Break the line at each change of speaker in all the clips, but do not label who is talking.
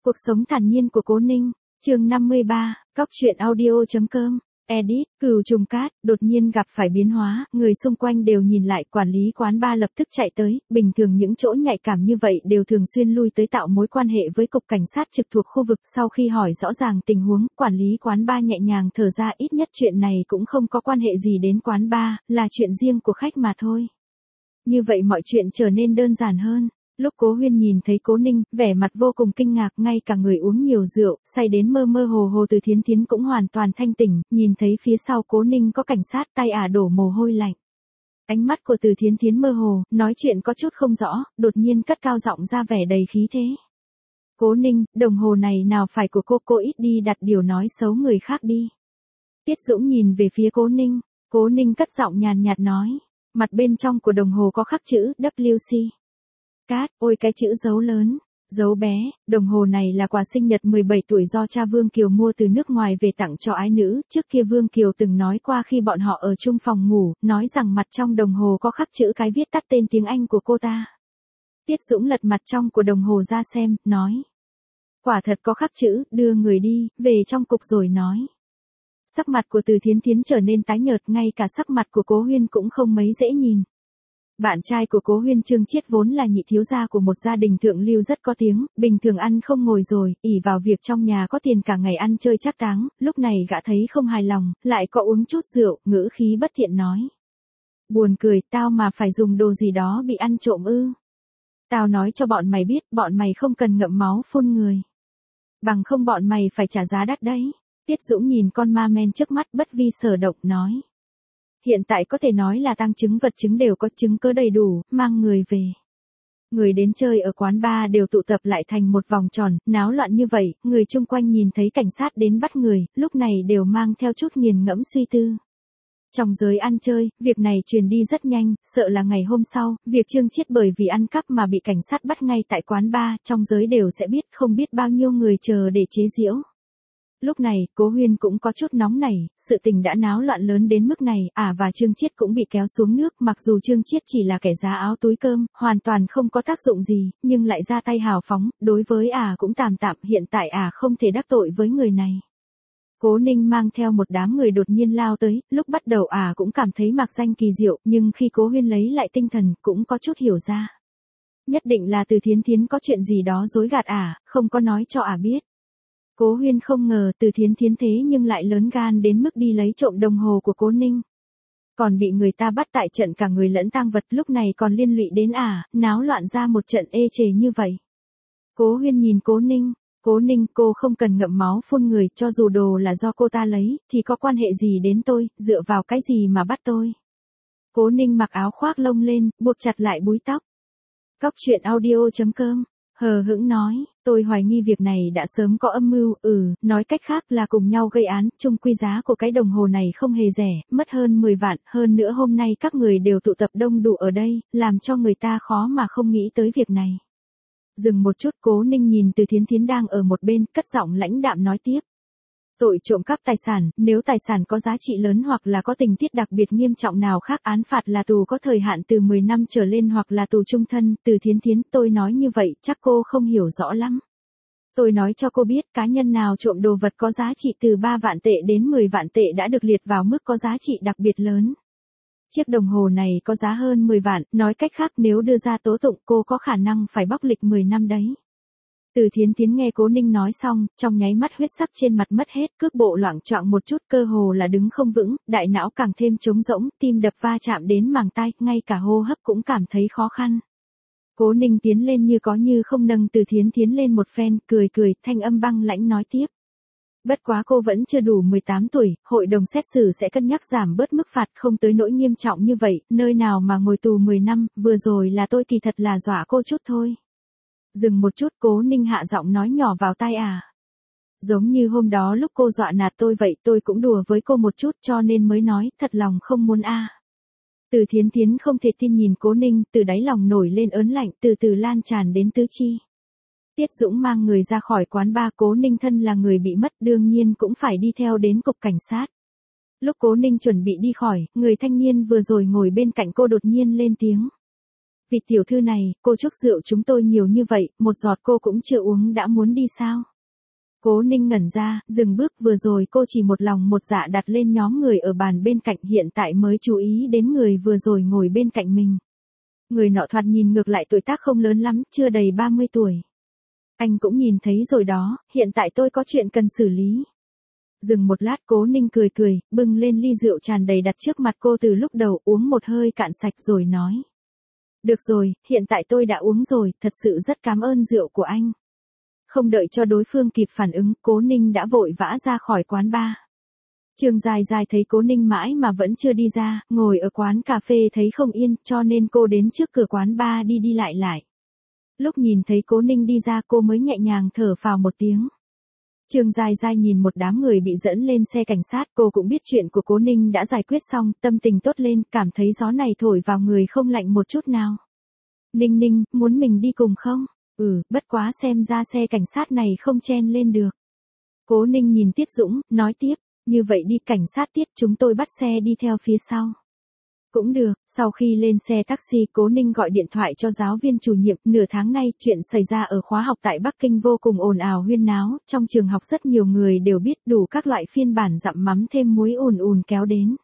Cuộc sống thản nhiên của Cố Ninh, chương 53, Cóc truyện audio.com, edit, Cửu Trùng Cát, đột nhiên gặp phải biến hóa, người xung quanh đều nhìn lại, quản lý quán bar lập tức chạy tới, bình thường những chỗ nhạy cảm như vậy đều thường xuyên lui tới tạo mối quan hệ với cục cảnh sát trực thuộc khu vực. Sau khi hỏi rõ ràng tình huống, quản lý quán bar nhẹ nhàng thở ra, ít nhất chuyện này cũng không có quan hệ gì đến quán bar, là chuyện riêng của khách mà thôi. Như vậy mọi chuyện trở nên đơn giản hơn. Lúc Cố Huyên nhìn thấy Cố Ninh, vẻ mặt vô cùng kinh ngạc, ngay cả người uống nhiều rượu, say đến mơ mơ hồ hồ Từ Thiến Thiến cũng hoàn toàn thanh tỉnh, nhìn thấy phía sau Cố Ninh có cảnh sát, tay đổ mồ hôi lạnh. Ánh mắt của Từ Thiến Thiến mơ hồ, nói chuyện có chút không rõ, đột nhiên cất cao giọng ra vẻ đầy khí thế. Cố Ninh, đồng hồ này nào phải của cô ít đi đặt điều nói xấu người khác đi. Tiết Dũng nhìn về phía Cố Ninh cất giọng nhàn nhạt nói, mặt bên trong của đồng hồ có khắc chữ WC. Cát, ôi cái chữ dấu lớn, dấu bé, đồng hồ này là quà sinh nhật 17 tuổi do cha Vương Kiều mua từ nước ngoài về tặng cho ái nữ, trước kia Vương Kiều từng nói qua khi bọn họ ở chung phòng ngủ, nói rằng mặt trong đồng hồ có khắc chữ cái viết tắt tên tiếng Anh của cô ta. Tiết Dũng lật mặt trong của đồng hồ ra xem, nói. Quả thật có khắc chữ, đưa người đi, về trong cục rồi nói. Sắc mặt của Từ Thiến Thiến trở nên tái nhợt, ngay cả sắc mặt của Cố Huyên cũng không mấy dễ nhìn. Bạn trai của Cố Huyên Trương Chiết vốn là nhị thiếu gia của một gia đình thượng lưu rất có tiếng, bình thường ăn không ngồi rồi, ỷ vào việc trong nhà có tiền cả ngày ăn chơi trác táng, lúc này gã thấy không hài lòng, lại có uống chút rượu, ngữ khí bất thiện nói. Buồn cười, tao mà phải dùng đồ gì đó bị ăn trộm ư. Tao nói cho bọn mày biết, bọn mày không cần ngậm máu phun người. Bằng không bọn mày phải trả giá đắt đấy. Tiết Dũng nhìn con ma men trước mắt bất vi sở động nói. Hiện tại có thể nói là tang chứng vật chứng đều có chứng cứ đầy đủ, mang người về. Người đến chơi ở quán bar đều tụ tập lại thành một vòng tròn, náo loạn như vậy, người chung quanh nhìn thấy cảnh sát đến bắt người, lúc này đều mang theo chút nghiền ngẫm suy tư. Trong giới ăn chơi, việc này truyền đi rất nhanh, sợ là ngày hôm sau, việc Trương Chiết bởi vì ăn cắp mà bị cảnh sát bắt ngay tại quán bar, trong giới đều sẽ biết, không biết bao nhiêu người chờ để chế giễu. Lúc này, Cố Huyên cũng có chút nóng nảy, sự tình đã náo loạn lớn đến mức này, và Trương Chiết cũng bị kéo xuống nước, mặc dù Trương Chiết chỉ là kẻ giá áo túi cơm, hoàn toàn không có tác dụng gì, nhưng lại ra tay hào phóng, đối với cũng tạm tạm, hiện tại không thể đắc tội với người này. Cố Ninh mang theo một đám người đột nhiên lao tới, lúc bắt đầu cũng cảm thấy mạc danh kỳ diệu, nhưng khi Cố Huyên lấy lại tinh thần, cũng có chút hiểu ra. Nhất định là Từ Thiến Thiến có chuyện gì đó dối gạt không có nói cho biết. Cố Huyên không ngờ Từ Thiến Thiến thế nhưng lại lớn gan đến mức đi lấy trộm đồng hồ của Cố Ninh. Còn bị người ta bắt tại trận cả người lẫn tang vật, lúc này còn liên lụy đến náo loạn ra một trận ê chề như vậy. Cố Huyên nhìn Cố Ninh cô không cần ngậm máu phun người, cho dù đồ là do cô ta lấy, thì có quan hệ gì đến tôi, dựa vào cái gì mà bắt tôi. Cố Ninh mặc áo khoác lông lên, buộc chặt lại búi tóc. Cóc truyện audio.com hờ hững nói, tôi hoài nghi việc này đã sớm có âm mưu, nói cách khác là cùng nhau gây án, chung quy giá của cái đồng hồ này không hề rẻ, mất hơn 10 vạn, hơn nữa hôm nay các người đều tụ tập đông đủ ở đây, làm cho người ta khó mà không nghĩ tới việc này. Dừng một chút, Cố Ninh nhìn Từ Thiến Thiến đang ở một bên, cất giọng lãnh đạm nói tiếp. Tội trộm cắp tài sản, nếu tài sản có giá trị lớn hoặc là có tình tiết đặc biệt nghiêm trọng nào khác, án phạt là tù có thời hạn từ 10 năm trở lên hoặc là tù chung thân. Từ Thiến Thiến, tôi nói như vậy, chắc cô không hiểu rõ lắm. Tôi nói cho cô biết, cá nhân nào trộm đồ vật có giá trị từ 3 vạn tệ đến 10 vạn tệ đã được liệt vào mức có giá trị đặc biệt lớn. Chiếc đồng hồ này có giá hơn 10 vạn, nói cách khác nếu đưa ra tố tụng cô có khả năng phải bóc lịch 10 năm đấy. Từ Thiến Thiến nghe Cố Ninh nói xong, trong nháy mắt huyết sắc trên mặt mất hết, cước bộ loạng choạng một chút, cơ hồ là đứng không vững, đại não càng thêm trống rỗng, tim đập va chạm đến màng tai, ngay cả hô hấp cũng cảm thấy khó khăn. Cố Ninh tiến lên như có như không nâng Từ Thiến Thiến lên một phen, cười, thanh âm băng lãnh nói tiếp. Bất quá cô vẫn chưa đủ 18 tuổi, hội đồng xét xử sẽ cân nhắc giảm bớt mức phạt, không tới nỗi nghiêm trọng như vậy, nơi nào mà ngồi tù 10 năm, vừa rồi là tôi kỳ thật là dọa cô chút thôi. Dừng một chút, Cố Ninh hạ giọng nói nhỏ vào tai Giống như hôm đó lúc cô dọa nạt tôi vậy, tôi cũng đùa với cô một chút cho nên mới nói, thật lòng không muốn Từ Thiến Thiến không thể tin nhìn Cố Ninh, từ đáy lòng nổi lên ớn lạnh, từ từ lan tràn đến tứ chi. Tiết Dũng mang người ra khỏi quán bar, Cố Ninh thân là người bị mất đương nhiên cũng phải đi theo đến cục cảnh sát. Lúc Cố Ninh chuẩn bị đi khỏi, người thanh niên vừa rồi ngồi bên cạnh cô đột nhiên lên tiếng. Vị tiểu thư này, cô chúc rượu chúng tôi nhiều như vậy, một giọt cô cũng chưa uống đã muốn đi sao? Cố Ninh ngẩn ra, dừng bước, vừa rồi cô chỉ một lòng một dạ đặt lên nhóm người ở bàn bên cạnh, hiện tại mới chú ý đến người vừa rồi ngồi bên cạnh mình. Người nọ thoạt nhìn ngược lại tuổi tác không lớn lắm, chưa đầy 30 tuổi. Anh cũng nhìn thấy rồi đó, hiện tại tôi có chuyện cần xử lý. Dừng một lát, Cố Ninh cười cười, bưng lên ly rượu tràn đầy đặt trước mặt cô từ lúc đầu, uống một hơi cạn sạch rồi nói. Được rồi, hiện tại tôi đã uống rồi, thật sự rất cảm ơn rượu của anh. Không đợi cho đối phương kịp phản ứng, Cố Ninh đã vội vã ra khỏi quán bar. Trương Giai Giai thấy Cố Ninh mãi mà vẫn chưa đi ra, ngồi ở quán cà phê thấy không yên, cho nên cô đến trước cửa quán bar đi đi lại lại. Lúc nhìn thấy Cố Ninh đi ra cô mới nhẹ nhàng thở phào một tiếng. Trương Giai Giai nhìn một đám người bị dẫn lên xe cảnh sát, cô cũng biết chuyện của Cố Ninh đã giải quyết xong, tâm tình tốt lên, cảm thấy gió này thổi vào người không lạnh một chút nào. Ninh Ninh, muốn mình đi cùng không? Bất quá xem ra xe cảnh sát này không chen lên được. Cố Ninh nhìn Tiết Dũng, nói tiếp, như vậy đi, cảnh sát Tiết, chúng tôi bắt xe đi theo phía sau. Cũng được, sau khi lên xe taxi, Cố Ninh gọi điện thoại cho giáo viên chủ nhiệm, nửa tháng nay, chuyện xảy ra ở khóa học tại Bắc Kinh vô cùng ồn ào huyên náo, trong trường học rất nhiều người đều biết, đủ các loại phiên bản dặm mắm thêm muối ùn ùn kéo đến.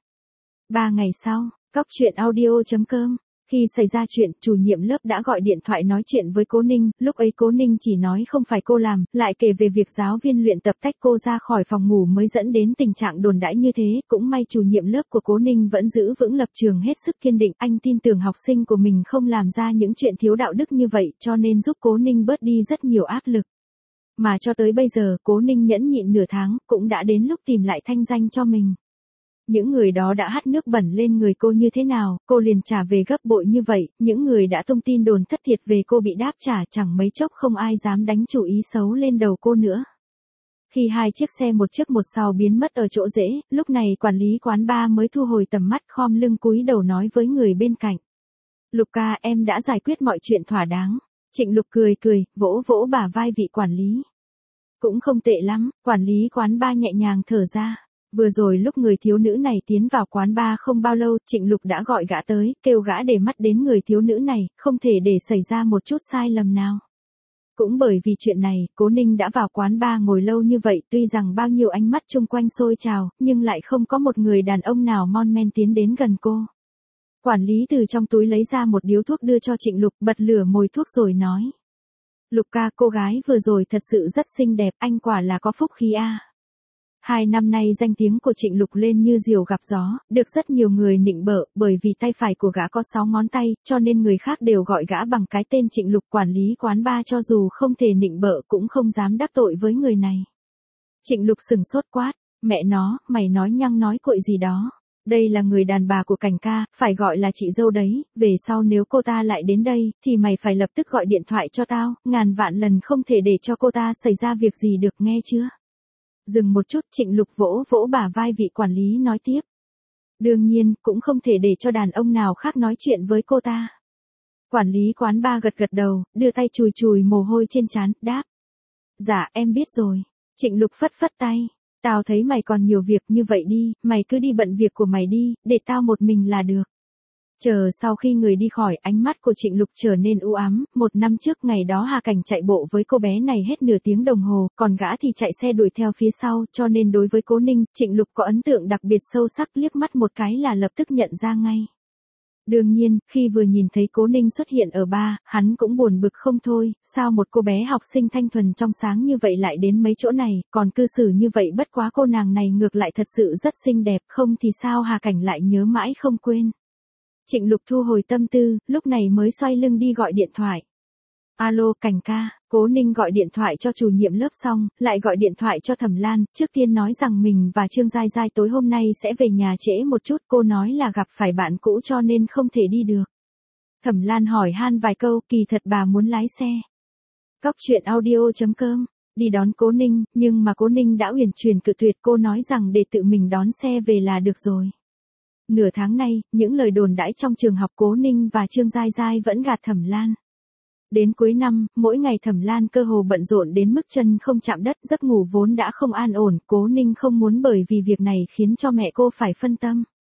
3 ngày sau, coctruyện.audio.com. Khi xảy ra chuyện, chủ nhiệm lớp đã gọi điện thoại nói chuyện với Cố Ninh, lúc ấy Cố Ninh chỉ nói không phải cô làm, lại kể về việc giáo viên luyện tập tách cô ra khỏi phòng ngủ mới dẫn đến tình trạng đồn đãi như thế, cũng may chủ nhiệm lớp của Cố Ninh vẫn giữ vững lập trường hết sức kiên định, anh tin tưởng học sinh của mình không làm ra những chuyện thiếu đạo đức như vậy, cho nên giúp Cố Ninh bớt đi rất nhiều áp lực. Mà cho tới bây giờ, Cố Ninh nhẫn nhịn nửa tháng, cũng đã đến lúc tìm lại thanh danh cho mình. Những người đó đã hắt nước bẩn lên người cô như thế nào, cô liền trả về gấp bội như vậy, những người đã tung tin đồn thất thiệt về cô bị đáp trả, chẳng mấy chốc không ai dám đánh chủ ý xấu lên đầu cô nữa. Khi hai chiếc xe một trước một sau biến mất ở chỗ rễ, lúc này quản lý quán bar mới thu hồi tầm mắt, khom lưng cúi đầu nói với người bên cạnh. Lục ca, em đã giải quyết mọi chuyện thỏa đáng. Trịnh Lục cười cười, vỗ vỗ bả vai vị quản lý. Cũng không tệ lắm, quản lý quán bar nhẹ nhàng thở ra. Vừa rồi lúc người thiếu nữ này tiến vào quán bar không bao lâu, Trịnh Lục đã gọi gã tới, kêu gã để mắt đến người thiếu nữ này, không thể để xảy ra một chút sai lầm nào. Cũng bởi vì chuyện này, Cố Ninh đã vào quán bar ngồi lâu như vậy, tuy rằng bao nhiêu ánh mắt chung quanh xôi trào, nhưng lại không có một người đàn ông nào mon men tiến đến gần cô. Quản lý từ trong túi lấy ra một điếu thuốc đưa cho Trịnh Lục, bật lửa mồi thuốc rồi nói. Lục ca, cô gái vừa rồi thật sự rất xinh đẹp, anh quả là có phúc khí a. 2 năm nay danh tiếng của Trịnh Lục lên như diều gặp gió, được rất nhiều người nịnh bợ, bởi vì tay phải của gã có 6 ngón tay, cho nên người khác đều gọi gã bằng cái tên Trịnh Lục. Quản lý quán bar cho dù không thể nịnh bợ cũng không dám đắc tội với người này. Trịnh Lục sừng sốt quát, mẹ nó, mày nói nhăng nói cuội gì đó. Đây là người đàn bà của Cảnh ca, phải gọi là chị dâu đấy, về sau nếu cô ta lại đến đây, thì mày phải lập tức gọi điện thoại cho tao, ngàn vạn lần không thể để cho cô ta xảy ra việc gì được, nghe chưa? Dừng một chút, Trịnh Lục vỗ vỗ bả vai vị quản lý nói tiếp. Đương nhiên, cũng không thể để cho đàn ông nào khác nói chuyện với cô ta. Quản lý quán bar gật gật đầu, đưa tay chùi chùi mồ hôi trên trán, đáp. Dạ, em biết rồi. Trịnh Lục phất phất tay. Tao thấy mày còn nhiều việc, như vậy đi, mày cứ đi bận việc của mày đi, để tao một mình là được. Chờ sau khi người đi khỏi, ánh mắt của Trịnh Lục trở nên u ám. 1 năm trước ngày đó Hà Cảnh chạy bộ với cô bé này hết nửa tiếng đồng hồ, còn gã thì chạy xe đuổi theo phía sau, cho nên đối với Cố Ninh, Trịnh Lục có ấn tượng đặc biệt sâu sắc, liếc mắt một cái là lập tức nhận ra ngay. Đương nhiên, khi vừa nhìn thấy Cố Ninh xuất hiện ở bar, hắn cũng buồn bực không thôi, sao một cô bé học sinh thanh thuần trong sáng như vậy lại đến mấy chỗ này, còn cư xử như vậy, bất quá cô nàng này ngược lại thật sự rất xinh đẹp, không thì sao Hà Cảnh lại nhớ mãi không quên. Trịnh Lục thu hồi tâm tư, lúc này mới xoay lưng đi gọi điện thoại. Alo, Cảnh ca. Cố Ninh gọi điện thoại cho chủ nhiệm lớp xong, lại gọi điện thoại cho Thẩm Lan, trước tiên nói rằng mình và Trương Giai Giai tối hôm nay sẽ về nhà trễ một chút, cô nói là gặp phải bạn cũ cho nên không thể đi được. Thẩm Lan hỏi han vài câu, kỳ thật bà muốn lái xe. Coctruyện.audio.com, đi đón Cố Ninh, nhưng mà Cố Ninh đã uyển chuyển cự tuyệt, cô nói rằng để tự mình đón xe về là được rồi. Nửa tháng nay, những lời đồn đãi trong trường học Cố Ninh và Trương Giai Giai vẫn gạt Thẩm Lan. Đến cuối năm, mỗi ngày Thẩm Lan cơ hồ bận rộn đến mức chân không chạm đất, giấc ngủ vốn đã không an ổn, Cố Ninh không muốn bởi vì việc này khiến cho mẹ cô phải phân tâm.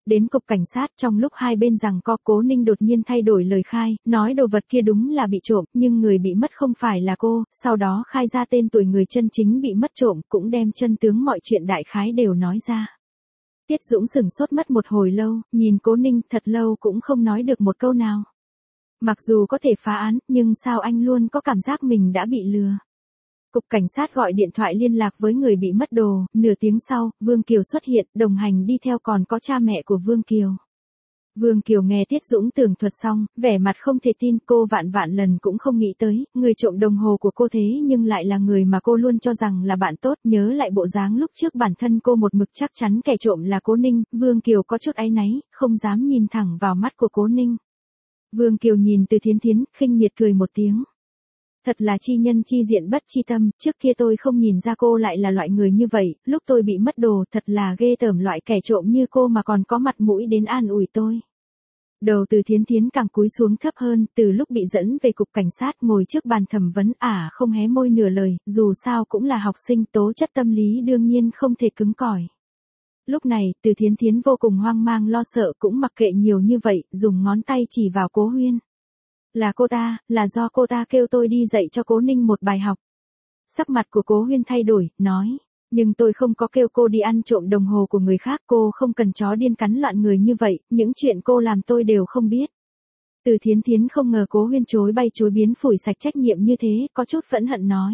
Đến cục cảnh sát, trong lúc hai bên giằng co, Cố Ninh đột nhiên thay đổi lời khai, nói đồ vật kia đúng là bị trộm, nhưng người bị mất không phải là cô, sau đó khai ra tên tuổi người chân chính bị mất trộm, cũng đem chân tướng mọi chuyện đại khái đều nói ra. Tiết Dũng sửng sốt mất một hồi lâu, nhìn Cố Ninh thật lâu cũng không nói được một câu nào. Mặc dù có thể phá án, nhưng sao anh luôn có cảm giác mình đã bị lừa. Cục cảnh sát gọi điện thoại liên lạc với người bị mất đồ, nửa tiếng sau, Vương Kiều xuất hiện, đồng hành đi theo còn có cha mẹ của Vương Kiều. Vương Kiều nghe Tiết Dũng tường thuật xong, vẻ mặt không thể tin, cô vạn vạn lần cũng không nghĩ tới, người trộm đồng hồ của cô thế nhưng lại là người mà cô luôn cho rằng là bạn tốt, nhớ lại bộ dáng lúc trước bản thân cô một mực chắc chắn kẻ trộm là Cố Ninh, Vương Kiều có chút áy náy, không dám nhìn thẳng vào mắt của Cố Ninh. Vương Kiều nhìn Từ Thiến Thiến, khinh miệt cười một tiếng. Thật là chi nhân chi diện bất chi tâm, trước kia tôi không nhìn ra cô lại là loại người như vậy, lúc tôi bị mất đồ thật là ghê tởm loại kẻ trộm như cô mà còn có mặt mũi đến an ủi tôi. Đầu Từ Thiến Thiến càng cúi xuống thấp hơn, từ lúc bị dẫn về cục cảnh sát ngồi trước bàn thẩm vấn không hé môi nửa lời, dù sao cũng là học sinh, tố chất tâm lý đương nhiên không thể cứng cỏi. Lúc này, Từ Thiến Thiến vô cùng hoang mang lo sợ, cũng mặc kệ nhiều như vậy, dùng ngón tay chỉ vào Cố Huyên. Là cô ta, là do cô ta kêu tôi đi dạy cho Cố Ninh một bài học. Sắc mặt của Cố Huyên thay đổi, nói, nhưng tôi không có kêu cô đi ăn trộm đồng hồ của người khác, cô không cần chó điên cắn loạn người như vậy, những chuyện cô làm tôi đều không biết. Từ Thiến Thiến không ngờ Cố Huyên chối bay chối biến phủi sạch trách nhiệm như thế, có chút phẫn hận nói.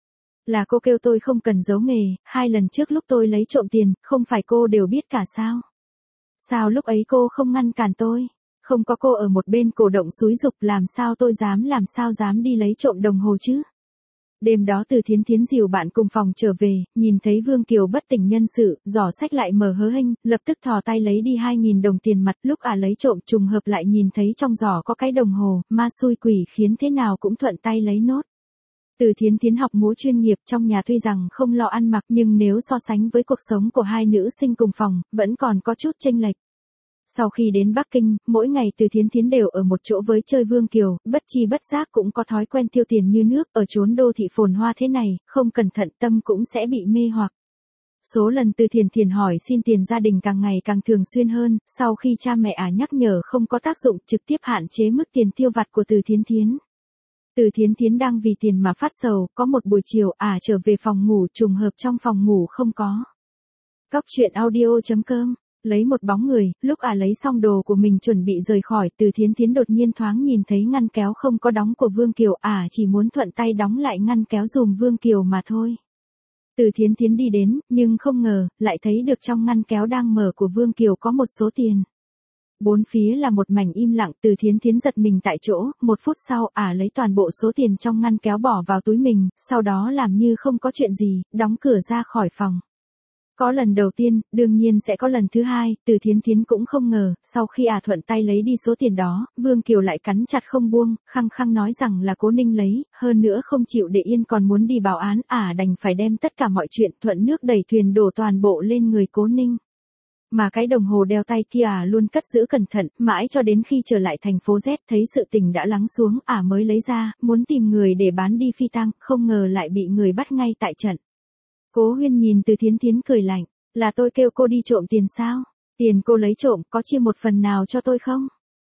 Là cô kêu tôi không cần giấu nghề, 2 lần trước lúc tôi lấy trộm tiền, không phải cô đều biết cả sao? Sao lúc ấy cô không ngăn cản tôi? Không có cô ở một bên cổ động xúi giục, làm sao tôi dám đi lấy trộm đồng hồ chứ? Đêm đó Từ Thiến Thiến dìu bạn cùng phòng trở về, nhìn thấy Vương Kiều bất tỉnh nhân sự, giỏ sách lại mở hớ hênh, lập tức thò tay lấy đi 2.000 đồng tiền mặt, lúc lấy trộm trùng hợp lại nhìn thấy trong giỏ có cái đồng hồ, ma xui quỷ khiến thế nào cũng thuận tay lấy nốt. Từ Thiến Thiến học múa chuyên nghiệp, trong nhà tuy rằng không lo ăn mặc nhưng nếu so sánh với cuộc sống của hai nữ sinh cùng phòng, vẫn còn có chút chênh lệch. Sau khi đến Bắc Kinh, mỗi ngày Từ Thiến Thiến đều ở một chỗ với chơi Vương Kiều, bất chi bất giác cũng có thói quen tiêu tiền như nước, ở chốn đô thị phồn hoa thế này, không cẩn thận tâm cũng sẽ bị mê hoặc. Số lần Từ Thiến Thiến hỏi xin tiền gia đình càng ngày càng thường xuyên hơn, sau khi cha mẹ nhắc nhở không có tác dụng, trực tiếp hạn chế mức tiền tiêu vặt của Từ Thiến Thiến. Từ Thiến Thiến đang vì tiền mà phát sầu, có một buổi chiều trở về phòng ngủ, trùng hợp trong phòng ngủ không có. Cóc truyện audio.com. Lấy một bóng người, lúc lấy xong đồ của mình chuẩn bị rời khỏi, Từ Thiến Thiến đột nhiên thoáng nhìn thấy ngăn kéo không có đóng của Vương Kiều, chỉ muốn thuận tay đóng lại ngăn kéo dùm Vương Kiều mà thôi. Từ Thiến Thiến đi đến, nhưng không ngờ, lại thấy được trong ngăn kéo đang mở của Vương Kiều có một số tiền. Bốn phía là một mảnh im lặng, Từ Thiến Thiến giật mình tại chỗ, 1 phút sau, lấy toàn bộ số tiền trong ngăn kéo bỏ vào túi mình, sau đó làm như không có chuyện gì, đóng cửa ra khỏi phòng. Có lần đầu tiên, đương nhiên sẽ có lần thứ hai, Từ Thiến Thiến cũng không ngờ, sau khi thuận tay lấy đi số tiền đó, Vương Kiều lại cắn chặt không buông, khăng khăng nói rằng là Cố Ninh lấy, hơn nữa không chịu để yên còn muốn đi báo án, đành phải đem tất cả mọi chuyện thuận nước đẩy thuyền đổ toàn bộ lên người Cố Ninh. Mà cái đồng hồ đeo tay kia luôn cất giữ cẩn thận, mãi cho đến khi trở lại thành phố Z thấy sự tình đã lắng xuống, mới lấy ra, muốn tìm người để bán đi phi tang, không ngờ lại bị người bắt ngay tại trận. Cố Huyên nhìn Từ Thiến Thiến cười lạnh, là tôi kêu cô đi trộm tiền sao? Tiền cô lấy trộm có chia một phần nào cho tôi không?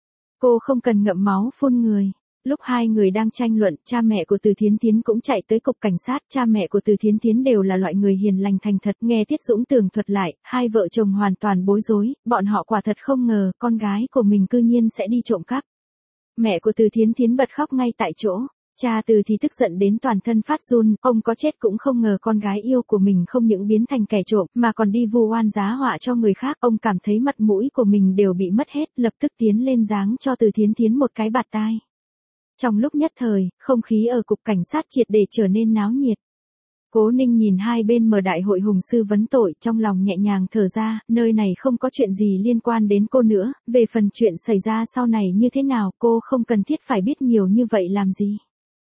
Cô không cần ngậm máu phun người. Lúc hai người đang tranh luận, cha mẹ của Từ Thiến Thiến cũng chạy tới cục cảnh sát, cha mẹ của Từ Thiến Thiến đều là loại người hiền lành thành thật, nghe Tiết Dũng tường thuật lại, hai vợ chồng hoàn toàn bối rối, bọn họ quả thật không ngờ con gái của mình cư nhiên sẽ đi trộm cắp. Mẹ của Từ Thiến Thiến bật khóc ngay tại chỗ. Cha Từ thì tức giận đến toàn thân phát run, ông có chết cũng không ngờ con gái yêu của mình không những biến thành kẻ trộm mà còn đi vu oan giá họa cho người khác, ông cảm thấy mặt mũi của mình đều bị mất hết, lập tức tiến lên giáng cho Từ Thiến Thiến một cái bạt tai. Trong lúc nhất thời, không khí ở cục cảnh sát triệt để trở nên náo nhiệt. Cố Ninh nhìn hai bên mở đại hội hùng sư vấn tội, trong lòng nhẹ nhàng thở ra, nơi này không có chuyện gì liên quan đến cô nữa, về phần chuyện xảy ra sau này như thế nào cô không cần thiết phải biết nhiều như vậy làm gì.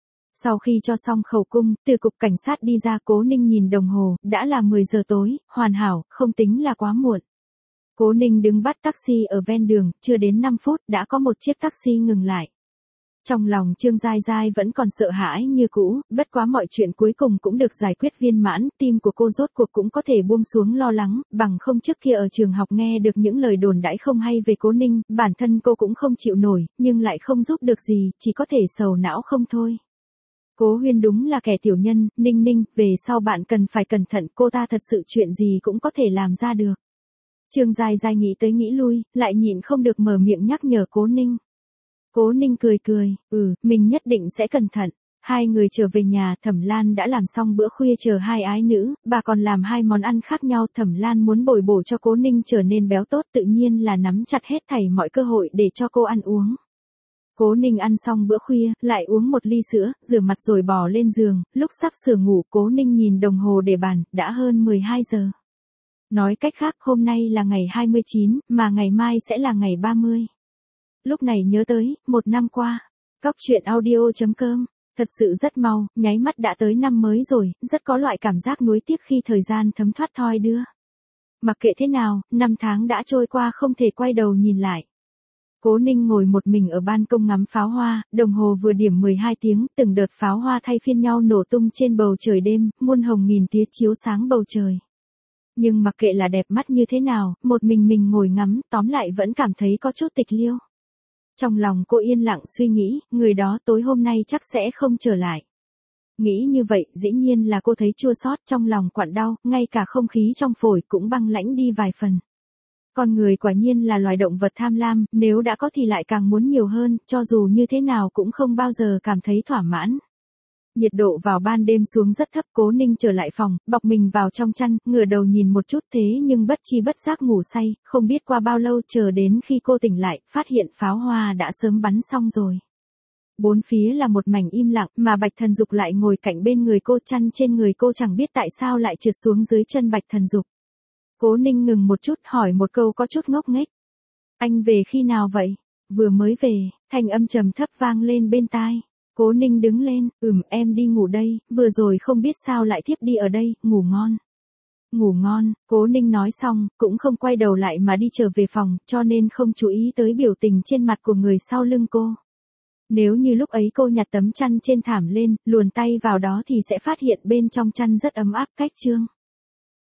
Sau khi cho xong khẩu cung, từ cục cảnh sát đi ra, Cố Ninh nhìn đồng hồ, đã là 10 giờ tối, hoàn hảo, không tính là quá muộn. Cố Ninh đứng bắt taxi ở ven đường, chưa đến 5 phút đã có một chiếc taxi ngừng lại. Trong lòng Trương Giai Giai vẫn còn sợ hãi như cũ, bất quá mọi chuyện cuối cùng cũng được giải quyết viên mãn, tim của cô rốt cuộc cũng có thể buông xuống lo lắng, bằng không trước kia ở trường học nghe được những lời đồn đãi không hay về Cố Ninh, bản thân cô cũng không chịu nổi, nhưng lại không giúp được gì, chỉ có thể sầu não không thôi. Cố Huyên đúng là kẻ tiểu nhân, Ninh Ninh, về sau bạn cần phải cẩn thận, cô ta thật sự chuyện gì cũng có thể làm ra được. Trương Giai Giai nghĩ tới nghĩ lui, lại nhịn không được mở miệng nhắc nhở Cố Ninh. Cố Ninh cười cười, mình nhất định sẽ cẩn thận. Hai người trở về nhà, Thẩm Lan đã làm xong bữa khuya chờ hai ái nữ, bà còn làm hai món ăn khác nhau. Thẩm Lan muốn bồi bổ cho Cố Ninh trở nên béo tốt, tự nhiên là nắm chặt hết thảy mọi cơ hội để cho cô ăn uống. Cố Ninh ăn xong bữa khuya, lại uống một ly sữa, rửa mặt rồi bò lên giường, lúc sắp sửa ngủ, Cố Ninh nhìn đồng hồ để bàn, đã hơn 12 giờ. Nói cách khác, hôm nay là ngày 29, mà ngày mai sẽ là ngày 30. Lúc này nhớ tới, một năm qua, Cóc truyện audio.com, thật sự rất mau, nháy mắt đã tới năm mới rồi, rất có loại cảm giác nuối tiếc khi thời gian thấm thoát thoi đưa. Mặc kệ thế nào, năm tháng đã trôi qua không thể quay đầu nhìn lại. Cố Ninh ngồi một mình ở ban công ngắm pháo hoa, đồng hồ vừa điểm 12 tiếng, từng đợt pháo hoa thay phiên nhau nổ tung trên bầu trời đêm, muôn hồng nghìn tía chiếu sáng bầu trời. Nhưng mặc kệ là đẹp mắt như thế nào, một mình ngồi ngắm, tóm lại vẫn cảm thấy có chút tịch liêu. Trong lòng cô yên lặng suy nghĩ, người đó tối hôm nay chắc sẽ không trở lại. Nghĩ như vậy, dĩ nhiên là cô thấy chua xót, trong lòng quặn đau, ngay cả không khí trong phổi cũng băng lãnh đi vài phần. Con người quả nhiên là loài động vật tham lam, nếu đã có thì lại càng muốn nhiều hơn, cho dù như thế nào cũng không bao giờ cảm thấy thỏa mãn. Nhiệt độ vào ban đêm xuống rất thấp, Cố Ninh trở lại phòng, bọc mình vào trong chăn, ngửa đầu nhìn một chút, thế nhưng bất chi bất giác ngủ say, không biết qua bao lâu, chờ đến khi cô tỉnh lại, phát hiện pháo hoa đã sớm bắn xong rồi. Bốn phía là một mảnh im lặng, mà Bạch Thần Dục lại ngồi cạnh bên người cô, chăn trên người cô chẳng biết tại sao lại trượt xuống dưới chân Bạch Thần Dục. Cố Ninh ngừng một chút, hỏi một câu có chút ngốc nghếch. Anh về khi nào vậy? Vừa mới về, thanh âm trầm thấp vang lên bên tai. Cố Ninh đứng lên, em đi ngủ đây, vừa rồi không biết sao lại thiếp đi ở đây, ngủ ngon. Ngủ ngon, Cố Ninh nói xong, cũng không quay đầu lại mà đi trở về phòng, cho nên không chú ý tới biểu tình trên mặt của người sau lưng cô. Nếu như lúc ấy cô nhặt tấm chăn trên thảm lên, luồn tay vào đó thì sẽ phát hiện bên trong chăn rất ấm áp cách chương.